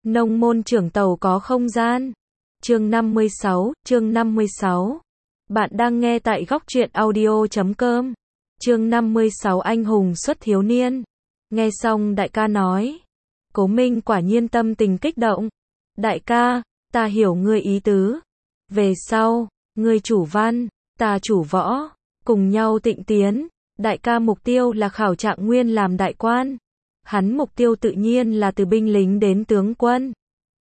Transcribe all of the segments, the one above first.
Nông môn trưởng tàu có không gian. Chương 56. Bạn đang nghe tại góc truyện audio.com. Chương 56 anh hùng xuất thiếu niên. Nghe xong đại ca nói. Cố Minh quả nhiên tâm tình kích động. Đại ca, ta hiểu ngươi ý tứ. Về sau, ngươi chủ văn, ta chủ võ, cùng nhau tịnh tiến. Đại ca mục tiêu là khảo trạng nguyên làm đại quan. Hắn mục tiêu tự nhiên là từ binh lính đến tướng quân.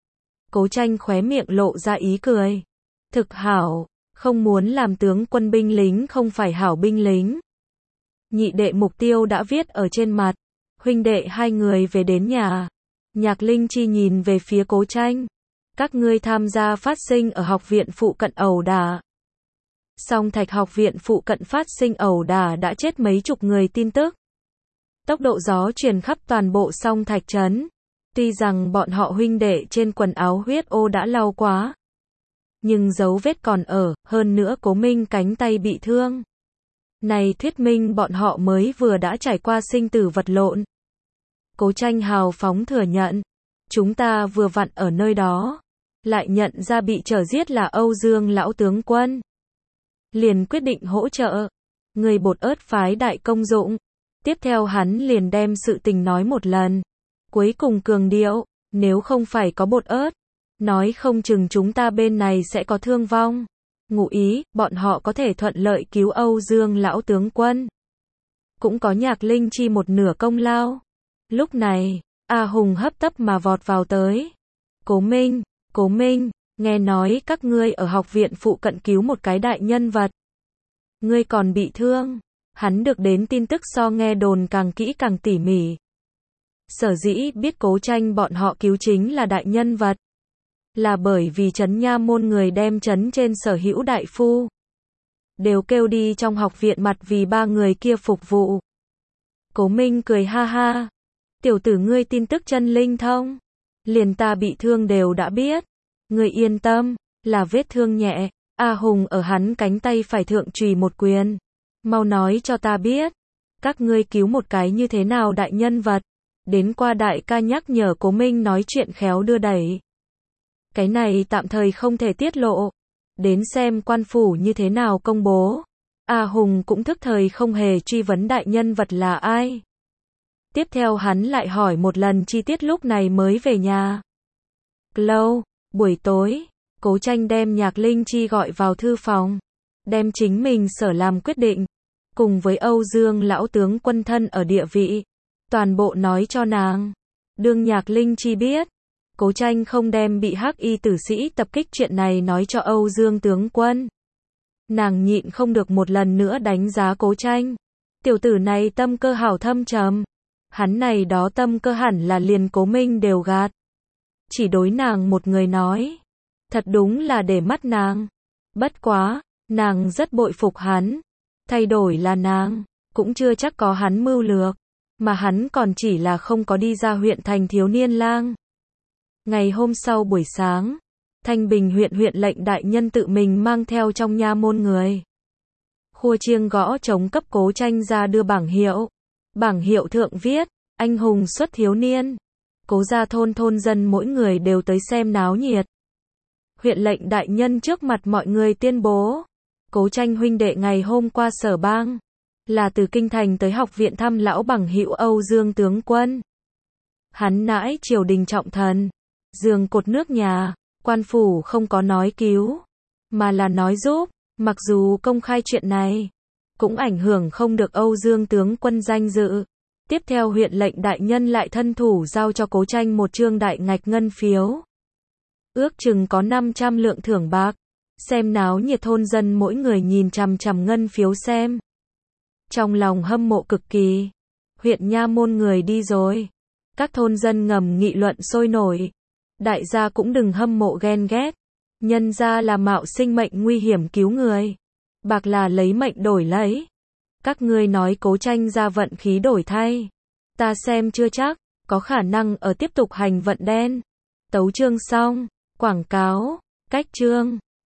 Cố Tranh khóe miệng lộ ra ý cười. Thực hảo, không muốn làm tướng quân binh lính không phải hảo binh lính. Nhị đệ mục tiêu đã viết ở trên mặt. Huynh đệ hai người về đến nhà. Nhạc Linh Chi nhìn về phía Cố Tranh. Các ngươi tham gia phát sinh ở học viện phụ cận ẩu đả. Song Thạch học viện phụ cận phát sinh ẩu đả đã chết mấy chục người tin tức. Tốc độ gió truyền khắp toàn bộ Song Thạch trấn. Tuy rằng bọn họ huynh đệ trên quần áo huyết ô đã lau quá. Nhưng dấu vết còn ở, hơn nữa Cố Minh cánh tay bị thương. Này thuyết minh bọn họ mới vừa đã trải qua sinh tử vật lộn. Cố Tranh hào phóng thừa nhận. Chúng ta vừa vặn ở nơi đó. Lại nhận ra bị trở giết là Âu Dương lão tướng quân. Liền quyết định hỗ trợ. Người bột ớt phái đại công dụng. Tiếp theo hắn liền đem sự tình nói một lần. Cuối cùng cường điệu, nếu không phải có bột ớt, nói không chừng chúng ta bên này sẽ có thương vong. Ngụ ý, bọn họ có thể thuận lợi cứu Âu Dương lão tướng quân. Cũng có Nhạc Linh Chi một nửa công lao. Lúc này, A Hùng hấp tấp mà vọt vào tới. Cố Minh, nghe nói các ngươi ở học viện phụ cận cứu một cái đại nhân vật. Ngươi còn bị thương. Hắn được đến tin tức so nghe đồn càng kỹ càng tỉ mỉ. Sở dĩ biết Cố Tranh bọn họ cứu chính là đại nhân vật. Là bởi vì trấn nha môn người đem trấn trên sở hữu đại phu. Đều kêu đi trong học viện mặt vì ba người kia phục vụ. Cố Minh cười ha ha. Tiểu tử ngươi tin tức chân linh thông. Liền ta bị thương đều đã biết. Ngươi yên tâm, là vết thương nhẹ. A Hùng ở hắn cánh tay phải thượng chùy một quyền. Mau nói cho ta biết. Các ngươi cứu một cái như thế nào đại nhân vật. Đến qua đại ca nhắc nhở Cố Minh nói chuyện khéo đưa đẩy. Cái này tạm thời không thể tiết lộ. Đến xem quan phủ như thế nào công bố. A Hùng cũng thức thời không hề truy vấn đại nhân vật là ai. Tiếp theo hắn lại hỏi một lần chi tiết lúc này mới về nhà. Lâu, buổi tối, Cố Tranh đem Nhạc Linh Chi gọi vào thư phòng. Đem chính mình sở làm quyết định. Cùng với Âu Dương lão tướng quân thân ở địa vị. Toàn bộ nói cho nàng. Đương Nhạc Linh Chi biết. Cố Tranh không đem bị hắc y tử sĩ tập kích chuyện này nói cho Âu Dương tướng quân. Nàng nhịn không được một lần nữa đánh giá Cố Tranh. Tiểu tử này tâm cơ hảo thâm trầm. Hắn này đó tâm cơ hẳn là liền Cố Minh đều gạt. Chỉ đối nàng một người nói. Thật đúng là để mắt nàng. Bất quá, nàng rất bội phục hắn. Thay đổi là nàng, cũng chưa chắc có hắn mưu lược. Mà hắn còn chỉ là không có đi ra huyện thành thiếu niên lang. Ngày hôm sau buổi sáng, Thanh Bình huyện lệnh đại nhân tự mình mang theo trong nha môn người. Khua chiêng gõ trống cấp Cố Tranh ra đưa bảng hiệu. Bảng hiệu thượng viết, anh hùng xuất thiếu niên. Cố gia thôn dân mỗi người đều tới xem náo nhiệt. Huyện lệnh đại nhân trước mặt mọi người tuyên bố. Cố Tranh huynh đệ ngày hôm qua sở bang. Là từ kinh thành tới học viện thăm lão bằng hữu Âu Dương tướng quân. Hắn nãi triều đình trọng thần. Giường cột nước nhà, quan phủ không có nói cứu. Mà là nói giúp, mặc dù công khai chuyện này. Cũng ảnh hưởng không được Âu Dương tướng quân danh dự. Tiếp theo huyện lệnh đại nhân lại thân thủ giao cho Cố Tranh một trương đại ngạch ngân phiếu. Ước chừng có 500 lượng thưởng bạc. Xem náo nhiệt thôn dân mỗi người nhìn chằm chằm ngân phiếu xem. Trong lòng hâm mộ cực kỳ. Huyện nha môn người đi rồi. Các thôn dân ngầm nghị luận sôi nổi. Đại gia cũng đừng hâm mộ ghen ghét. Nhân ra là mạo sinh mệnh nguy hiểm cứu người. Bạc là lấy mệnh đổi lấy. Các ngươi nói Cố Tranh ra vận khí đổi thay. Ta xem chưa chắc, có khả năng ở tiếp tục hành vận đen. Tấu chương xong, quảng cáo, cách chương.